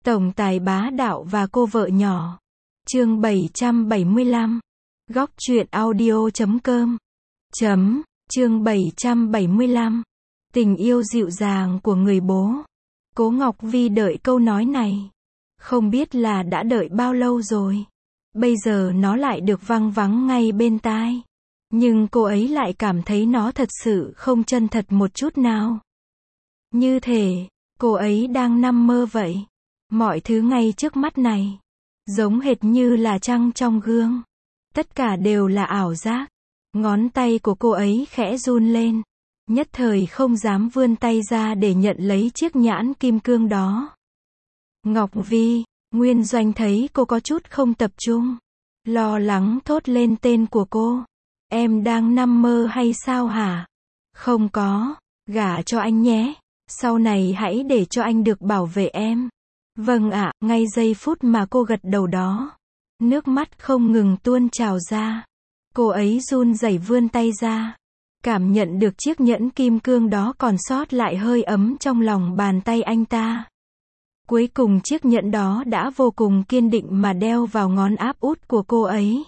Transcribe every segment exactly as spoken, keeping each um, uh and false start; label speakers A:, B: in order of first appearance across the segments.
A: Tổng tài bá đạo và cô vợ nhỏ. Chương bảy trăm bảy mươi lăm. Góc truyện audio chấm com. Chấm. Chương bảy trăm bảy mươi lăm. Tình yêu dịu dàng của người bố. Cố Ngọc Vi đợi câu nói này. Không biết là đã đợi bao lâu rồi. Bây giờ nó lại được văng vắng ngay bên tai. Nhưng cô ấy lại cảm thấy nó thật sự không chân thật một chút nào. Như thể, cô ấy đang nằm mơ vậy. Mọi thứ ngay trước mắt này, giống hệt như là trăng trong gương. Tất cả đều là ảo giác. Ngón tay của cô ấy khẽ run lên. Nhất thời không dám vươn tay ra để nhận lấy chiếc nhãn kim cương đó. Ngọc Vi, Nguyên Doanh thấy cô có chút không tập trung. Lo lắng thốt lên tên của cô. Em đang nằm mơ hay sao hả? Không có, gả cho anh nhé. Sau này hãy để cho anh được bảo vệ em. Vâng ạ, ngay giây phút mà cô gật đầu đó. Nước mắt không ngừng tuôn trào ra. Cô ấy run rẩy vươn tay ra. Cảm nhận được chiếc nhẫn kim cương đó còn sót lại hơi ấm trong lòng bàn tay anh ta. Cuối cùng chiếc nhẫn đó đã vô cùng kiên định mà đeo vào ngón áp út của cô ấy.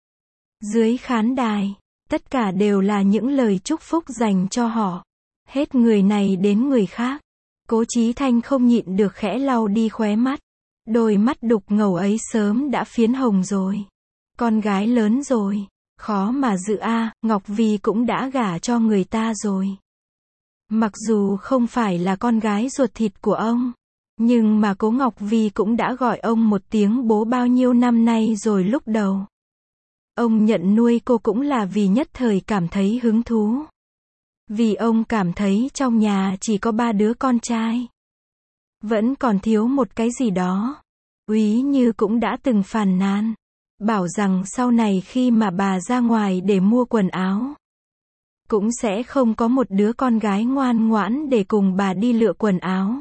A: Dưới khán đài, tất cả đều là những lời chúc phúc dành cho họ. Hết người này đến người khác. Cố Chí Thanh không nhịn được khẽ lau đi khóe mắt. Đôi mắt đục ngầu ấy sớm đã phiến hồng rồi. Con gái lớn rồi. Khó mà dự a, à, Ngọc Vi cũng đã gả cho người ta rồi. Mặc dù không phải là con gái ruột thịt của ông. Nhưng mà Cố Ngọc Vi cũng đã gọi ông một tiếng bố bao nhiêu năm nay rồi lúc đầu. Ông nhận nuôi cô cũng là vì nhất thời cảm thấy hứng thú. Vì ông cảm thấy trong nhà chỉ có ba đứa con trai. Vẫn còn thiếu một cái gì đó. Úy Như cũng đã từng phàn nàn. Bảo rằng sau này khi mà bà ra ngoài để mua quần áo. Cũng sẽ không có một đứa con gái ngoan ngoãn để cùng bà đi lựa quần áo.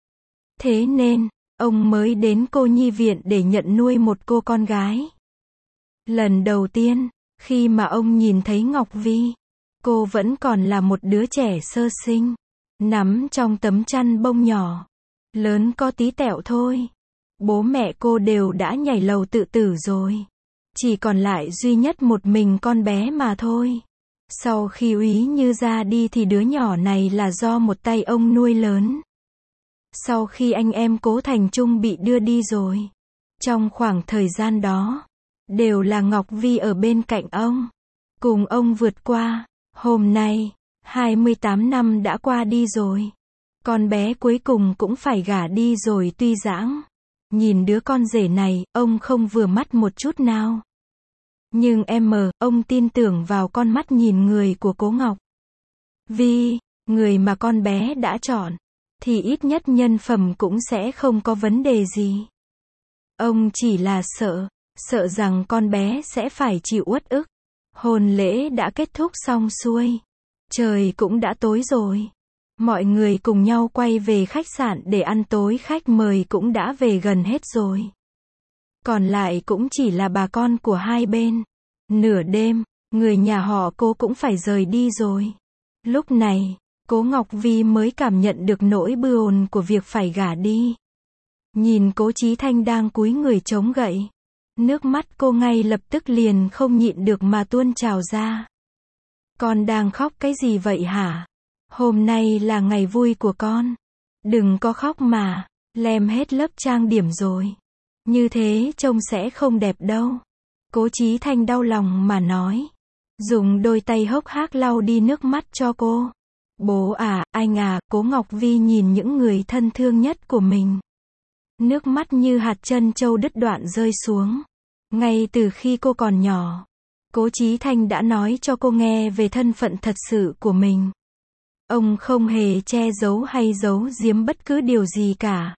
A: Thế nên, ông mới đến cô nhi viện để nhận nuôi một cô con gái. Lần đầu tiên, khi mà ông nhìn thấy Ngọc Vi. Cô vẫn còn là một đứa trẻ sơ sinh. Nắm trong tấm chăn bông nhỏ. Lớn có tí tẹo thôi. Bố mẹ cô đều đã nhảy lầu tự tử rồi. Chỉ còn lại duy nhất một mình con bé mà thôi. Sau khi Úy Như ra đi thì đứa nhỏ này là do một tay ông nuôi lớn. Sau khi anh em Cố Thành Trung bị đưa đi rồi. Trong khoảng thời gian đó, đều là Ngọc Vi ở bên cạnh ông. Cùng ông vượt qua. Hôm nay, hai mươi tám năm đã qua đi rồi. Con bé cuối cùng cũng phải gả đi rồi tuy dãng. Nhìn đứa con rể này, ông không vừa mắt một chút nào. Nhưng em mờ, ông tin tưởng vào con mắt nhìn người của Cố Ngọc Vi, người mà con bé đã chọn. Thì ít nhất nhân phẩm cũng sẽ không có vấn đề gì. Ông chỉ là sợ, sợ rằng con bé sẽ phải chịu uất ức. Hôn lễ đã kết thúc xong xuôi. Trời cũng đã tối rồi. Mọi người cùng nhau quay về khách sạn để ăn tối, khách mời cũng đã về gần hết rồi. Còn lại cũng chỉ là bà con của hai bên. Nửa đêm, người nhà họ Cố cũng phải rời đi rồi. Lúc này, Cố Ngọc Vi mới cảm nhận được nỗi bồn của việc phải gả đi. Nhìn Cố Chí Thanh đang cúi người chống gậy. Nước mắt cô ngay lập tức liền không nhịn được mà tuôn trào ra. Con đang khóc cái gì vậy hả? Hôm nay là ngày vui của con. Đừng có khóc mà, lem hết lớp trang điểm rồi. Như thế trông sẽ không đẹp đâu. Cố Chí Thanh đau lòng mà nói. Dùng đôi tay hốc hác lau đi nước mắt cho cô. Bố à, anh à, Cố Ngọc Vi nhìn những người thân thương nhất của mình. Nước mắt như hạt trân châu đứt đoạn rơi xuống. Ngay từ khi cô còn nhỏ, Cố Chí Thanh đã nói cho cô nghe về thân phận thật sự của mình. Ông không hề che giấu hay giấu giếm bất cứ điều gì cả.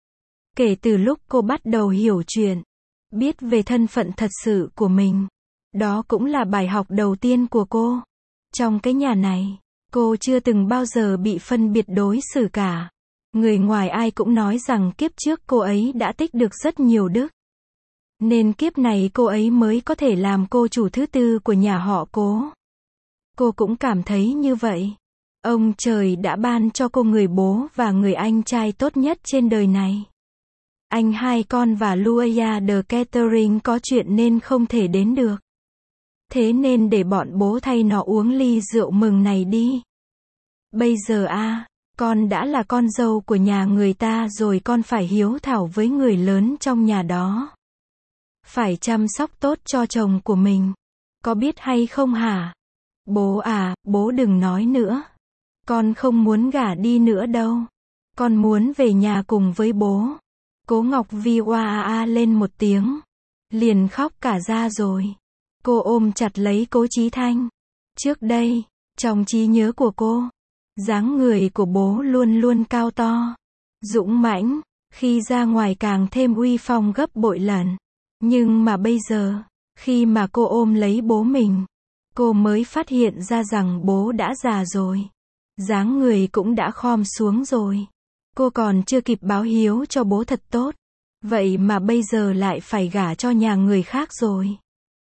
A: Kể từ lúc cô bắt đầu hiểu chuyện, biết về thân phận thật sự của mình, đó cũng là bài học đầu tiên của cô. Trong cái nhà này, cô chưa từng bao giờ bị phân biệt đối xử cả. Người ngoài ai cũng nói rằng kiếp trước cô ấy đã tích được rất nhiều đức. Nên kiếp này cô ấy mới có thể làm cô chủ thứ tư của nhà họ Cố. Cô cũng cảm thấy như vậy. Ông trời đã ban cho cô người bố và người anh trai tốt nhất trên đời này. Anh hai con và Luaya The Catering có chuyện nên không thể đến được. Thế nên để bọn bố thay nó uống ly rượu mừng này đi. Bây giờ a, con đã là con dâu của nhà người ta rồi, con phải hiếu thảo với người lớn trong nhà đó. Phải chăm sóc tốt cho chồng của mình. Có biết hay không hả? Bố à, bố đừng nói nữa. Con không muốn gả đi nữa đâu. Con muốn về nhà cùng với bố. Cố Ngọc Vi oa a a lên một tiếng. Liền khóc cả ra rồi. Cô ôm chặt lấy Cố Chí Thanh. Trước đây, trong trí nhớ của cô, dáng người của bố luôn luôn cao to, dũng mãnh, khi ra ngoài càng thêm uy phong gấp bội lần. Nhưng mà bây giờ, khi mà cô ôm lấy bố mình, cô mới phát hiện ra rằng bố đã già rồi. Dáng người cũng đã khom xuống rồi. Cô còn chưa kịp báo hiếu cho bố thật tốt. Vậy mà bây giờ lại phải gả cho nhà người khác rồi.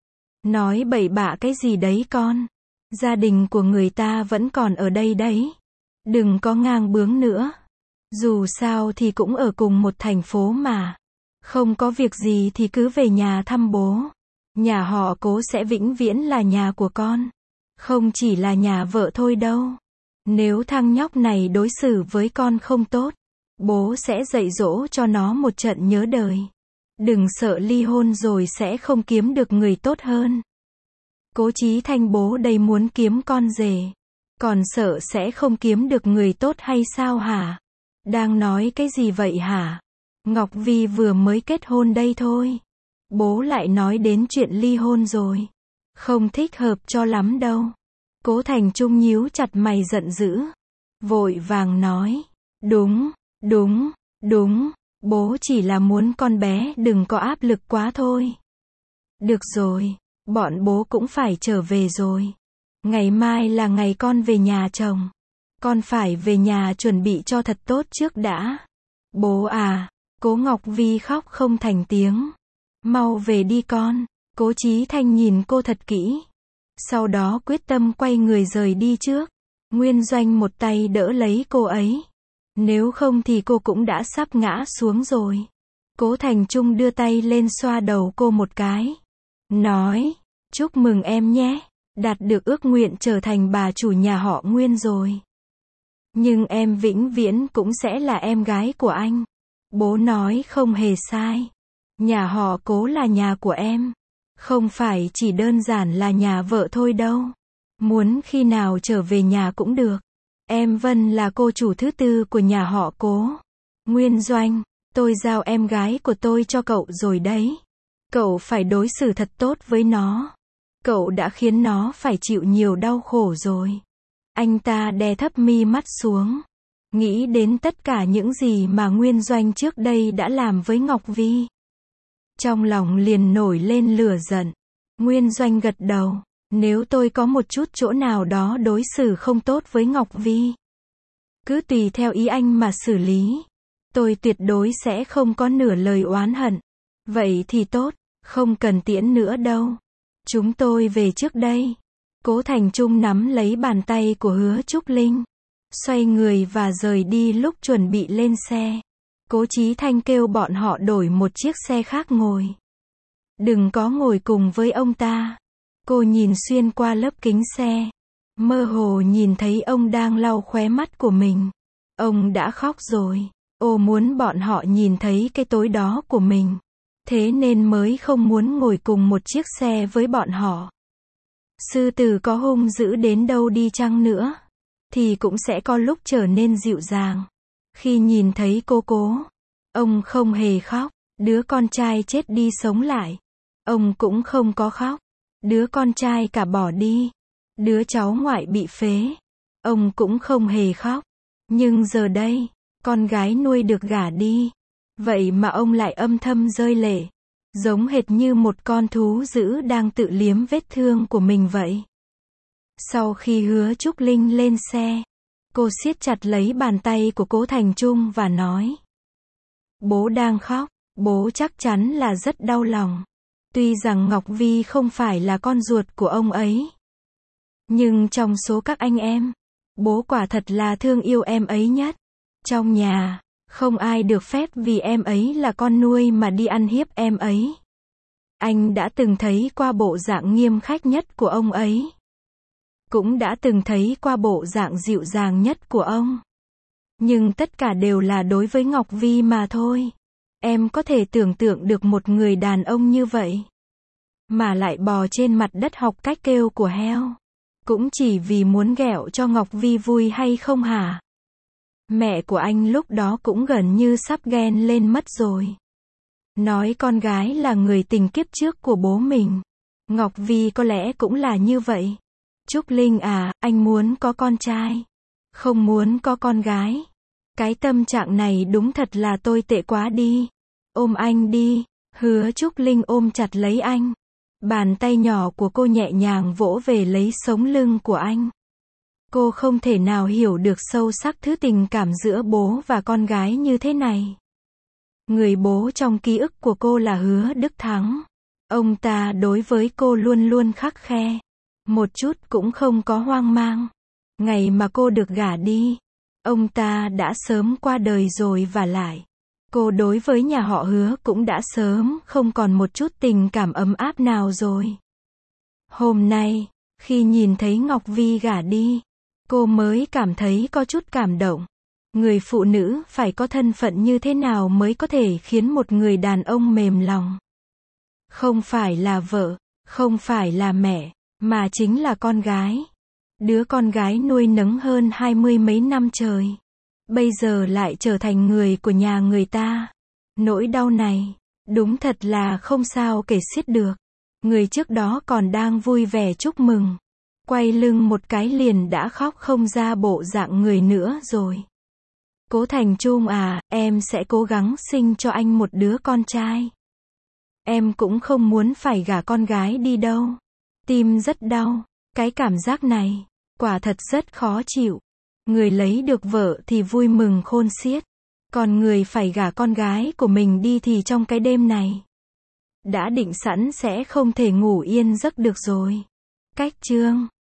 A: Nói bậy bạ cái gì đấy con. Gia đình của người ta vẫn còn ở đây đấy. Đừng có ngang bướng nữa. Dù sao thì cũng ở cùng một thành phố mà. Không có việc gì thì cứ về nhà thăm bố. Nhà họ Cố sẽ vĩnh viễn là nhà của con. Không chỉ là nhà vợ thôi đâu. Nếu thằng nhóc này đối xử với con không tốt, bố sẽ dạy dỗ cho nó một trận nhớ đời. Đừng sợ ly hôn rồi sẽ không kiếm được người tốt hơn. Cố Chí Thanh bố đây muốn kiếm con rể. Còn sợ sẽ không kiếm được người tốt hay sao hả? Đang nói cái gì vậy hả? Ngọc Vi vừa mới kết hôn đây thôi. Bố lại nói đến chuyện ly hôn rồi. Không thích hợp cho lắm đâu. Cố Thành Trung nhíu chặt mày giận dữ. Vội vàng nói. Đúng, đúng, đúng. Bố chỉ là muốn con bé đừng có áp lực quá thôi. Được rồi, bọn bố cũng phải trở về rồi. Ngày mai là ngày con về nhà chồng. Con phải về nhà chuẩn bị cho thật tốt trước đã. Bố à, Cố Ngọc Vi khóc không thành tiếng. Mau về đi con. Cố Chí Thanh nhìn cô thật kỹ. Sau đó quyết tâm quay người rời đi trước. Nguyên Doanh một tay đỡ lấy cô ấy. Nếu không thì cô cũng đã sắp ngã xuống rồi. Cố Thành Trung đưa tay lên xoa đầu cô một cái. Nói, chúc mừng em nhé. Đạt được ước nguyện trở thành bà chủ nhà họ Nguyên rồi. Nhưng em vĩnh viễn cũng sẽ là em gái của anh. Bố nói không hề sai. Nhà họ Cố là nhà của em. Không phải chỉ đơn giản là nhà vợ thôi đâu. Muốn khi nào trở về nhà cũng được. Em Vân là cô chủ thứ tư của nhà họ Cố. Nguyên Doanh, tôi giao em gái của tôi cho cậu rồi đấy. Cậu phải đối xử thật tốt với nó. Cậu đã khiến nó phải chịu nhiều đau khổ rồi. Anh ta đè thấp mi mắt xuống. Nghĩ đến tất cả những gì mà Nguyên Doanh trước đây đã làm với Ngọc Vi. Trong lòng liền nổi lên lửa giận. Nguyên Doanh gật đầu. Nếu tôi có một chút chỗ nào đó đối xử không tốt với Ngọc Vi, cứ tùy theo ý anh mà xử lý. Tôi tuyệt đối sẽ không có nửa lời oán hận. Vậy thì tốt, không cần tiễn nữa đâu. Chúng tôi về trước đây. Cố Thành Trung nắm lấy bàn tay của Hứa Trúc Linh. Xoay người và rời đi. Lúc chuẩn bị lên xe, Cố Chí Thanh kêu bọn họ đổi một chiếc xe khác ngồi. Đừng có ngồi cùng với ông ta. Cô nhìn xuyên qua lớp kính xe. Mơ hồ nhìn thấy ông đang lau khóe mắt của mình. Ông đã khóc rồi. Ô muốn bọn họ nhìn thấy cái tối đó của mình. Thế nên mới không muốn ngồi cùng một chiếc xe với bọn họ. Sư tử có hung dữ đến đâu đi chăng nữa, thì cũng sẽ có lúc trở nên dịu dàng. Khi nhìn thấy cô Cố, ông không hề khóc. Đứa con trai chết đi sống lại, ông cũng không có khóc. Đứa con trai cả bỏ đi, đứa cháu ngoại bị phế, ông cũng không hề khóc. Nhưng giờ đây, con gái nuôi được gả đi. Vậy mà ông lại âm thầm rơi lệ. Giống hệt như một con thú dữ đang tự liếm vết thương của mình vậy. Sau khi Hứa Trúc Linh lên xe, cô siết chặt lấy bàn tay của Cố Thành Trung và nói. Bố đang khóc, bố chắc chắn là rất đau lòng. Tuy rằng Ngọc Vi không phải là con ruột của ông ấy, nhưng trong số các anh em, bố quả thật là thương yêu em ấy nhất. Trong nhà, Không ai được phép vì em ấy là con nuôi mà đi ăn hiếp em ấy. Anh đã từng thấy qua bộ dạng nghiêm khắc nhất của ông ấy. Cũng đã từng thấy qua bộ dạng dịu dàng nhất của ông. Nhưng tất cả đều là đối với Ngọc Vi mà thôi. Em có thể tưởng tượng được một người đàn ông như vậy, mà lại bò trên mặt đất học cách kêu của heo, cũng chỉ vì muốn ghẹo cho Ngọc Vi vui hay không hả? Mẹ của anh lúc đó cũng gần như sắp ghen lên mất rồi. Nói con gái là người tình kiếp trước của bố mình. Ngọc Vi có lẽ cũng là như vậy. Trúc Linh à, anh muốn có con trai, không muốn có con gái. Cái tâm trạng này đúng thật là tồi tệ quá đi. Ôm anh đi. Hứa Trúc Linh ôm chặt lấy anh. Bàn tay nhỏ của cô nhẹ nhàng vỗ về lấy sống lưng của anh. Cô không thể nào hiểu được sâu sắc thứ tình cảm giữa bố và con gái như thế này. Người bố trong ký ức của cô là Hứa Đức Thắng. Ông ta đối với cô luôn luôn khắt khe, một chút cũng không có hoang mang. Ngày mà cô được gả đi, ông ta đã sớm qua đời rồi, và lại cô đối với nhà họ Hứa cũng đã sớm không còn một chút tình cảm ấm áp nào rồi. Hôm nay, khi nhìn thấy Ngọc Vi gả đi, cô mới cảm thấy có chút cảm động. Người phụ nữ phải có thân phận như thế nào mới có thể khiến một người đàn ông mềm lòng? Không phải là vợ, không phải là mẹ, mà chính là con gái. Đứa con gái nuôi nấng hơn hai mươi mấy năm trời, bây giờ lại trở thành người của nhà người ta. Nỗi đau này, đúng thật là không sao kể xiết được. Người trước đó còn đang vui vẻ chúc mừng, quay lưng một cái liền đã khóc không ra bộ dạng người nữa rồi. Cố Thành Trung à, em sẽ cố gắng sinh cho anh một đứa con trai. Em cũng không muốn phải gả con gái đi đâu. Tim rất đau. Cái cảm giác này, quả thật rất khó chịu. Người lấy được vợ thì vui mừng khôn xiết. Còn người phải gả con gái của mình đi thì trong cái đêm này, đã định sẵn sẽ không thể ngủ yên giấc được rồi. Cách chương